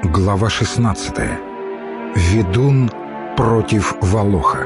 Глава 16. Ведун против Волоха.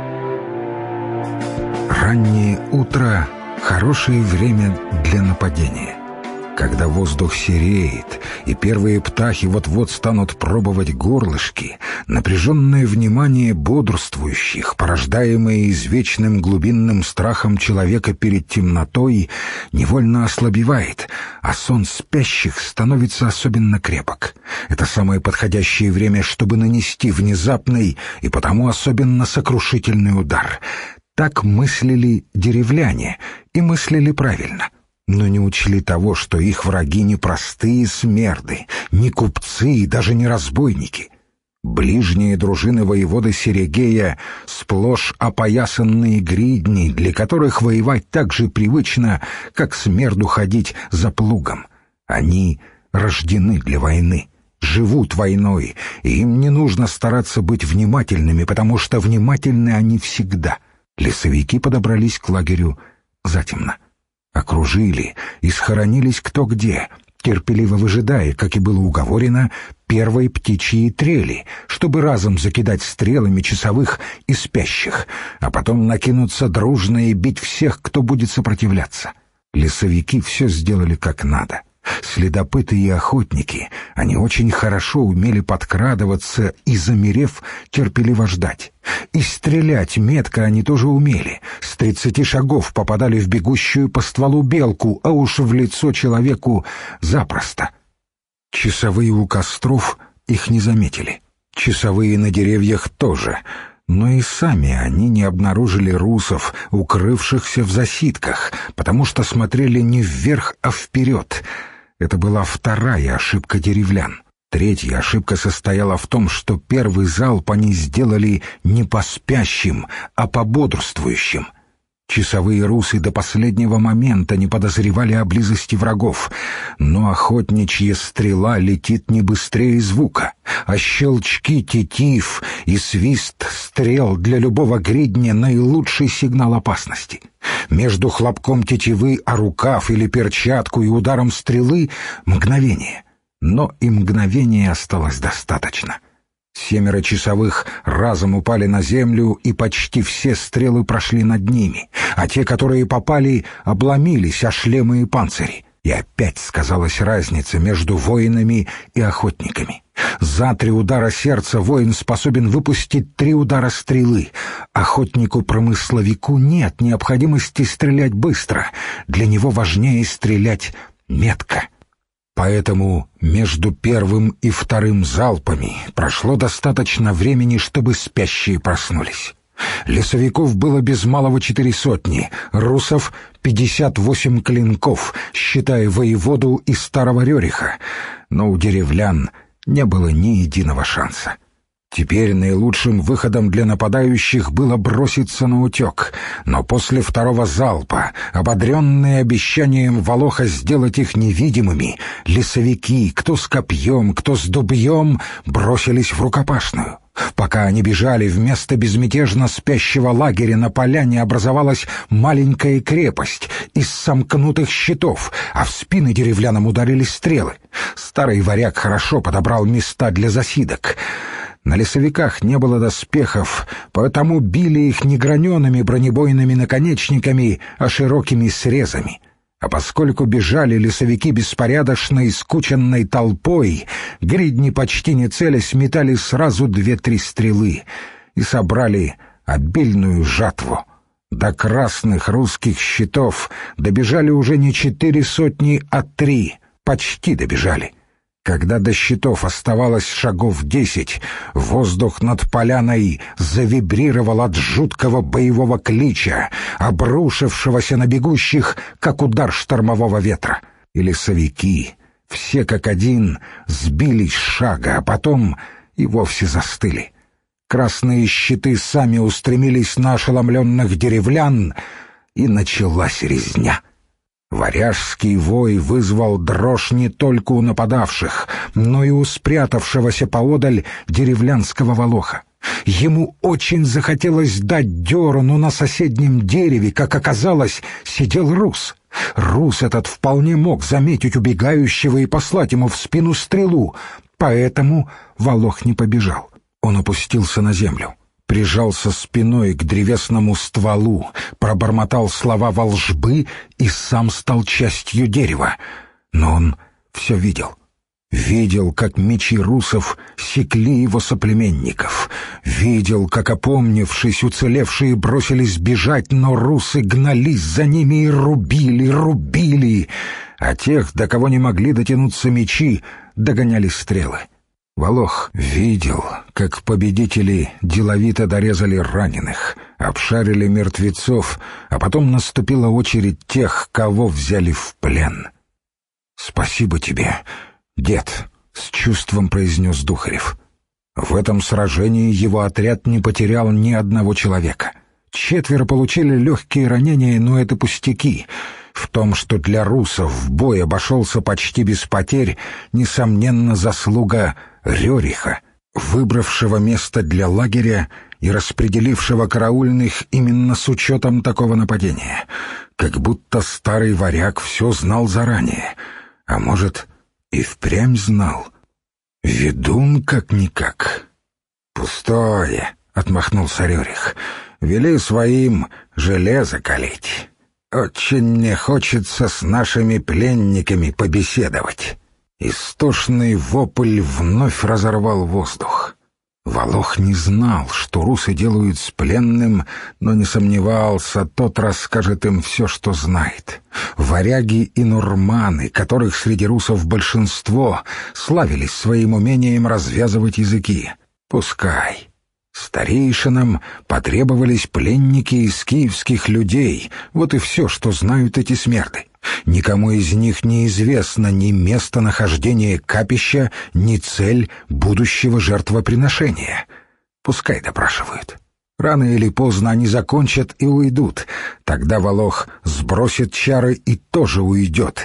Раннее утро — хорошее время для нападения. Когда воздух сереет, и первые птахи вот-вот станут пробовать горлышки, напряженное внимание бодрствующих, порождаемое извечным глубинным страхом человека перед темнотой, невольно ослабевает, а сон спящих становится особенно крепок. Это самое подходящее время, чтобы нанести внезапный и потому особенно сокрушительный удар. Так мыслили деревляне, и мыслили правильно. Но не учли того, что их враги не простые смерды, не купцы и даже не разбойники. Ближние дружины воеводы Серегея сплошь опоясанные гридни, для которых воевать так же привычно, как смерду ходить за плугом. Они рождены для войны, живут войной, и им не нужно стараться быть внимательными, потому что внимательны они всегда. Лесовики подобрались к лагерю затемно. Окружили и схоронились кто где, терпеливо выжидая, как и было уговорено, первой птичьей трели, чтобы разом закидать стрелами часовых и спящих, а потом накинуться дружно и бить всех, кто будет сопротивляться. Лесовики все сделали как надо. Следопыты и охотники, они очень хорошо умели подкрадываться и, замерев, терпеливо ждать. И стрелять метко они тоже умели. С 30 шагов попадали в бегущую по стволу белку, а уж в лицо человеку запросто. Часовые у костров их не заметили. Часовые на деревьях тоже. Но и сами они не обнаружили русов, укрывшихся в засидках, потому что смотрели не вверх, а вперед. Это была вторая ошибка деревлян. Третья ошибка состояла в том, что первый залп они сделали не по спящим, а по бодрствующим. Часовые русы до последнего момента не подозревали о близости врагов, но охотничья стрела летит не быстрее звука, а щелчки тетив и свист стрел для любого гридня — наилучший сигнал опасности. Между хлопком тетивы о рукав или перчатку и ударом стрелы — мгновение. Но и мгновения осталось достаточно. 7 часовых разом упали на землю, и почти все стрелы прошли над ними, а те, которые попали, обломились о шлемы и панцири. И опять сказалась разница между воинами и охотниками. За 3 удара сердца воин способен выпустить 3 удара стрелы. Охотнику-промысловику нет необходимости стрелять быстро. Для него важнее стрелять метко. Поэтому между первым и вторым залпами прошло достаточно времени, чтобы спящие проснулись. Лесовиков было без малого 400, русов — 58 клинков, считая воеводу и старого Рёриха, но у деревлян не было ни единого шанса. Теперь наилучшим выходом для нападающих было броситься на утек, но после второго залпа, ободренные обещанием Волоха сделать их невидимыми, лесовики, кто с копьем, кто с дубьем, бросились в рукопашную. Пока они бежали, вместо безмятежно спящего лагеря на поляне образовалась маленькая крепость из сомкнутых щитов, а в спины деревлянам ударили стрелы. Старый варяг хорошо подобрал места для засидок. На лесовиках не было доспехов, поэтому били их не гранеными бронебойными наконечниками, а широкими срезами. А поскольку бежали лесовики беспорядочно и скученной толпой, гридни почти не целясь метали сразу 2-3 стрелы и собрали обильную жатву. До красных русских щитов добежали уже не 400, а 3, почти добежали. Когда до щитов оставалось шагов 10, воздух над поляной завибрировал от жуткого боевого клича, обрушившегося на бегущих, как удар штормового ветра. И лесовики, все как один, сбились с шага, а потом и вовсе застыли. Красные щиты сами устремились на ошеломленных деревлян, и началась резня. Варяжский вой вызвал дрожь не только у нападавших, но и у спрятавшегося поодаль деревлянского Волоха. Ему очень захотелось дать дёру, но на соседнем дереве, как оказалось, сидел рус. Рус этот вполне мог заметить убегающего и послать ему в спину стрелу. Поэтому Волох не побежал. Он опустился на землю, прижался спиной к древесному стволу, пробормотал слова волжбы и сам стал частью дерева. Но он все видел. Видел, как мечи русов секли его соплеменников. Видел, как, опомнившись, уцелевшие бросились бежать, но русы гнались за ними и рубили, а тех, до кого не могли дотянуться мечи, догоняли стрелы. Волох видел, как победители деловито дорезали раненых, обшарили мертвецов, а потом наступила очередь тех, кого взяли в плен. «Спасибо тебе, дед», — с чувством произнес Духарев. В этом сражении его отряд не потерял ни одного человека. 4 получили легкие ранения, но это пустяки. В том, что для русов бой обошелся почти без потерь, несомненно, заслуга Рёриха, выбравшего место для лагеря и распределившего караульных именно с учетом такого нападения. Как будто старый варяг все знал заранее. А может, и впрямь знал. Ведун как-никак. «Пустое», — отмахнулся Рёрих. «Вели своим железо калить. Очень мне хочется с нашими пленниками побеседовать». Истошный вопль вновь разорвал воздух. Волох не знал, что русы делают с пленным, но не сомневался, тот расскажет им все, что знает. Варяги и нурманы, которых среди русов большинство, славились своим умением развязывать языки. Пускай. Старейшинам потребовались пленники из киевских людей, вот и все, что знают эти смерды. Никому из них не известно ни местонахождение капища, ни цель будущего жертвоприношения. Пускай допрашивают. Рано или поздно они закончат и уйдут. Тогда Волох сбросит чары и тоже уйдет.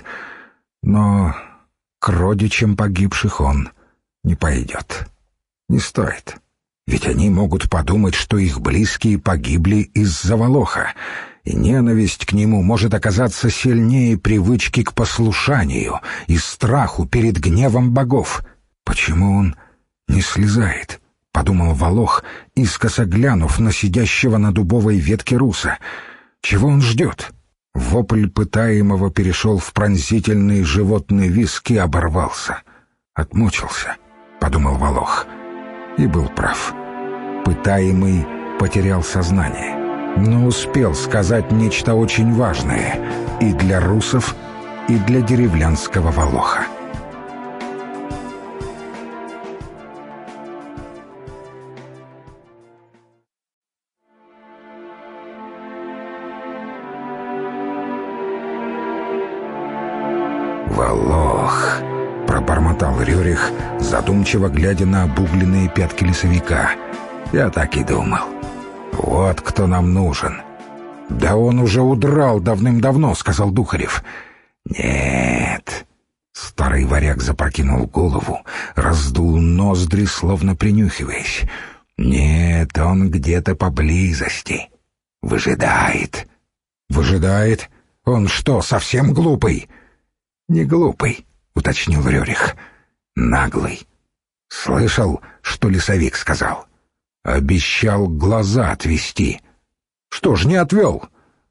Но к родичам погибших он не пойдет. Не стоит. Ведь они могут подумать, что их близкие погибли из-за Волоха, и ненависть к нему может оказаться сильнее привычки к послушанию и страху перед гневом богов. «Почему он не слезает?» — подумал Волох, искоса глянув на сидящего на дубовой ветке руса. «Чего он ждет?» Вопль пытаемого перешел в пронзительный животный визг и оборвался. «Отмучился», — подумал Волох. И был прав. Пытаемый потерял сознание, но успел сказать нечто очень важное и для русов, и для деревлянского Волоха. «Волох!» — пробормотал Рюрих, задумчиво глядя на обугленные пятки лесовика. «Я так и думал. Вот кто нам нужен». «Да он уже удрал давным-давно», — сказал Духарев. «Нет». Старый варяг запрокинул голову, раздул ноздри, словно принюхиваясь. «Нет, он где-то поблизости. Выжидает». «Выжидает? Он что, совсем глупый?» «Не глупый», — уточнил Рюрих. «Наглый. Слышал, что лесовик сказал? Обещал глаза отвести. Что ж, не отвел?»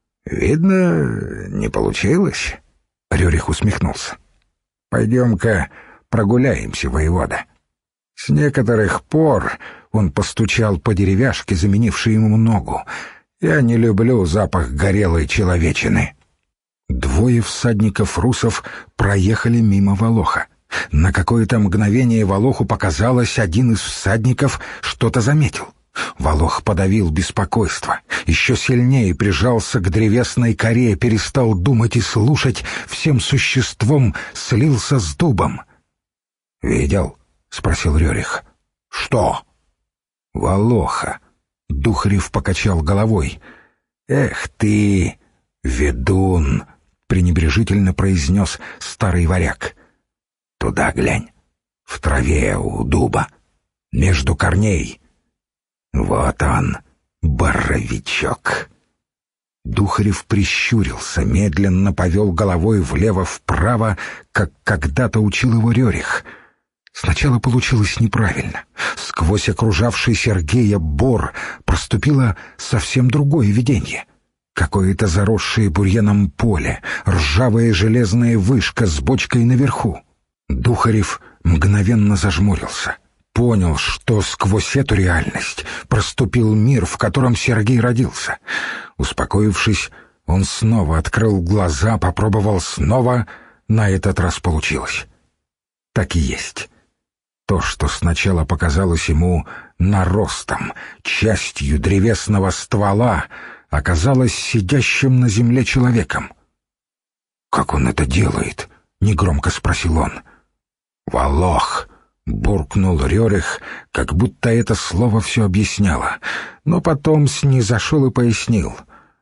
«Видно, не получилось». Рюрих усмехнулся. «Пойдем-ка прогуляемся, воевода». С некоторых пор он постучал по деревяшке, заменившей ему ногу. «Я не люблю запах горелой человечины». 2 всадников русов проехали мимо Волоха. На какое-то мгновение Волоху показалось, один из всадников что-то заметил. Волох подавил беспокойство, еще сильнее прижался к древесной коре, перестал думать и слушать, всем существом слился с дубом. «Видел?» — спросил Рюрих. «Что?» «Волоха». Духарев покачал головой. «Эх ты, ведун!» — пренебрежительно произнес старый варяг. «Туда глянь, в траве у дуба, между корней. Вот он, боровичок». Духарев прищурился, медленно повел головой влево-вправо, как когда-то учил его Рюрих. Сначала получилось неправильно. Сквозь окружавший Сергея бор проступило совсем другое видение. Какое-то заросшее бурьяном поле, ржавая железная вышка с бочкой наверху. Духарев мгновенно зажмурился. Понял, что сквозь эту реальность проступил мир, в котором Сергей родился. Успокоившись, он снова открыл глаза, попробовал снова. На этот раз получилось. Так и есть. То, что сначала показалось ему наростом, частью древесного ствола, оказалось сидящим на земле человеком. «Как он это делает?» — негромко спросил он. «Волох!» — буркнул Рерих, как будто это слово все объясняло, но потом снизошел и пояснил.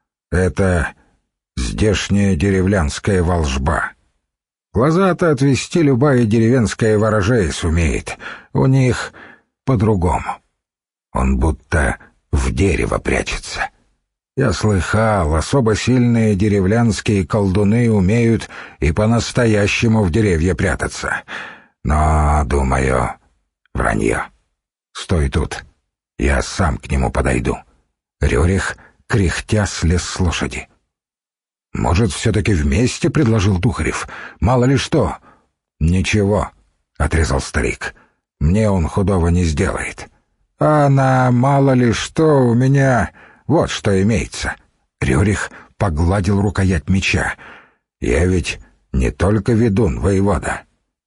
«Это здешняя деревлянская волжба. Глаза-то отвести любая деревенская ворожея сумеет, у них по-другому. Он будто в дерево прячется. Я слыхал, особо сильные деревлянские колдуны умеют и по-настоящему в деревья прятаться. Но, думаю, вранье. Стой тут, я сам к нему подойду». Рерих, кряхтя, слез с лошади. «Может, все-таки вместе?» — предложил Духарев. «Мало ли что». «Ничего», — отрезал старик. «Мне он худого не сделает. А на мало ли что у меня вот что имеется». Рерих погладил рукоять меча. «Я ведь не только ведун, воевода.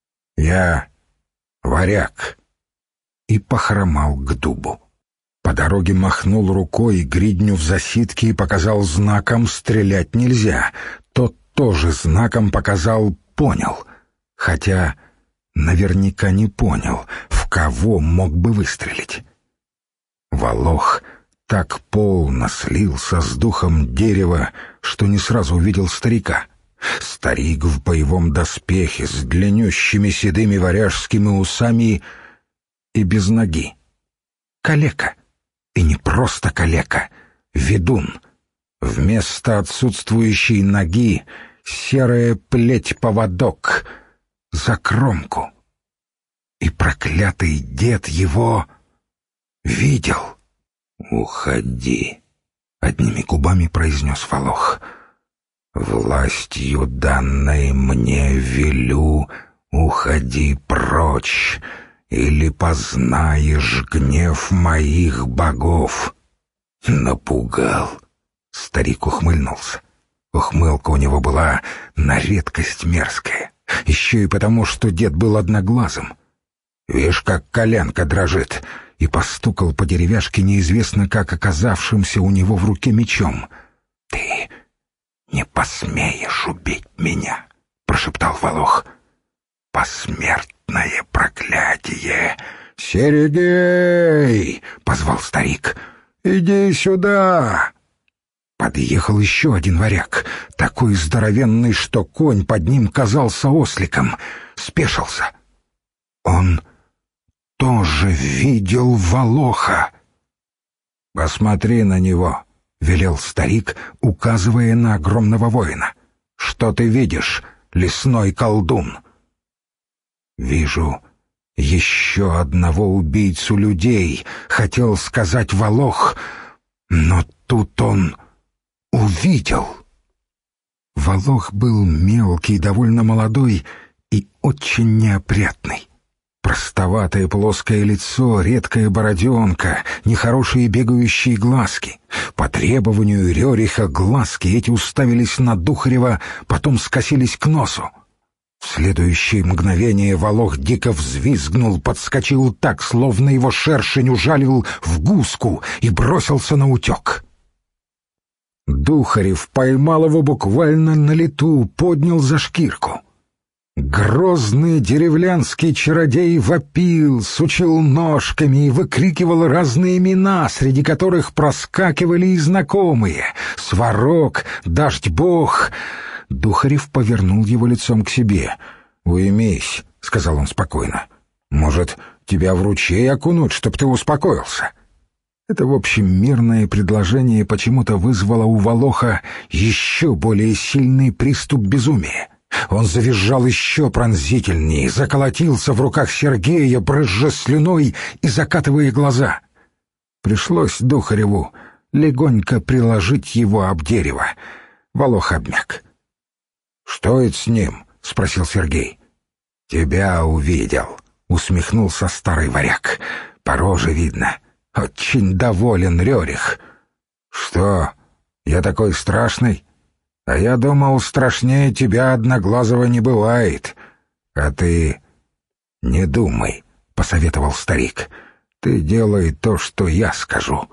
Я варяг». И похромал к дубу. По дороге махнул рукой гридню в засидке и показал знаком «стрелять нельзя». Тот тоже знаком показал «понял». Хотя наверняка не понял, в кого мог бы выстрелить. Волох так полно слился с духом дерева, что не сразу увидел старика. Старик в боевом доспехе с длиннющими седыми варяжскими усами и без ноги. Калека. И не просто калека, ведун. Вместо отсутствующей ноги серая плеть-поводок за кромку. И проклятый дед его видел. «Уходи», — одними губами произнес Волох. «Властью, данной мне, велю, уходи прочь, или познаешь гнев моих богов». Напугал. Старик ухмыльнулся. Ухмылка у него была на редкость мерзкая. Еще и потому, что дед был одноглазым. «Вишь, как коленка дрожит», и постукал по деревяшке неизвестно как оказавшимся у него в руке мечом. «Ты не посмеешь убить меня», — прошептал Волох. «Посмертное проклятие!» «Сергей!» — позвал старик. «Иди сюда!» Подъехал еще один варяг, такой здоровенный, что конь под ним казался осликом. Спешился. Он тоже видел Волоха. «Посмотри на него», — велел старик, указывая на огромного воина. «Что ты видишь, лесной колдун?» «Вижу еще одного убийцу людей», — хотел сказать Волох, но тут он увидел. Волох был мелкий, довольно молодой и очень неопрятный. Простоватое плоское лицо, редкая бороденка, нехорошие бегающие глазки. По требованию Рериха глазки эти уставились на Духарева, потом скосились к носу. В следующее мгновение Волох дико взвизгнул, подскочил так, словно его шершень ужалил в гуску, и бросился наутек. Духарев поймал его буквально на лету, поднял за шкирку. Грозный деревлянский чародей вопил, сучил ножками и выкрикивал разные имена, среди которых проскакивали и знакомые — Сварог, Дождь-бог. Духарев повернул его лицом к себе. «Уймись», — сказал он спокойно. «Может, тебя в ручей окунуть, чтоб ты успокоился?» Это, в общем, мирное предложение почему-то вызвало у Волоха еще более сильный приступ безумия. Он завизжал еще пронзительнее, заколотился в руках Сергея, брызжа слюной и закатывая глаза. Пришлось Духареву легонько приложить его об дерево. Волох обмяк. «Что это с ним?» — спросил Сергей. «Тебя увидел», — усмехнулся старый варяг. «По роже видно. Очень доволен Рерих». «Что, я такой страшный? А я думал, страшнее тебя одноглазого не бывает. А ты не думай», — посоветовал старик. «Ты делай то, что я скажу».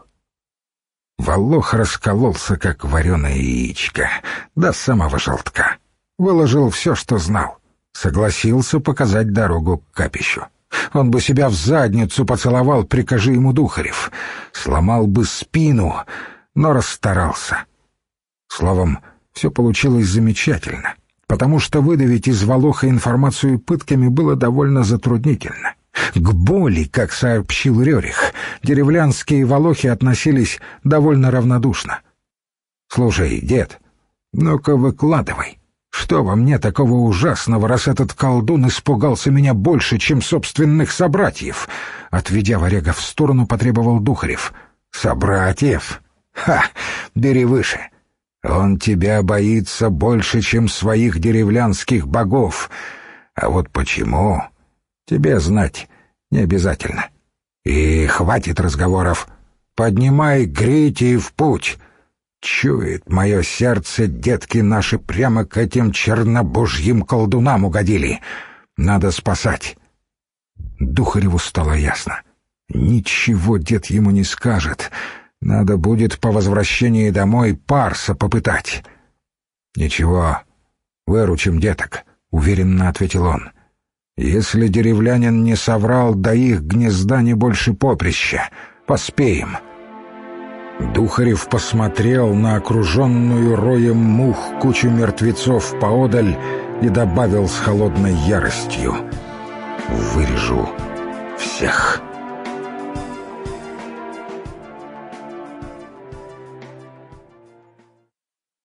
Волох раскололся, как вареное яичко, до самого желтка. Выложил все, что знал. Согласился показать дорогу к капищу. Он бы себя в задницу поцеловал, прикажи ему Духарев. Сломал бы спину, но расстарался. Словом, все получилось замечательно, потому что выдавить из Волоха информацию пытками было довольно затруднительно. К боли, как сообщил Рерих, деревлянские волохи относились довольно равнодушно. «Слушай, дед, ну-ка выкладывай, что во мне такого ужасного, раз этот колдун испугался меня больше, чем собственных собратьев?» Отведя варяга в сторону, потребовал Духарев. «Собратьев? Ха! Бери выше. Он тебя боится больше, чем своих деревлянских богов. А вот почему, тебе знать не обязательно. И хватит разговоров. Поднимай грити и в путь. Чует мое сердце, детки наши прямо к этим чернобожьим колдунам угодили. Надо спасать». Духареву стало ясно. Ничего дед ему не скажет. Надо будет по возвращении домой парса попытать. «Ничего, выручим деток», — уверенно ответил он. «Если деревлянин не соврал, до их гнезда не больше поприща. Поспеем». Духарев посмотрел на окруженную роем мух кучу мертвецов поодаль и добавил с холодной яростью: «Вырежу всех».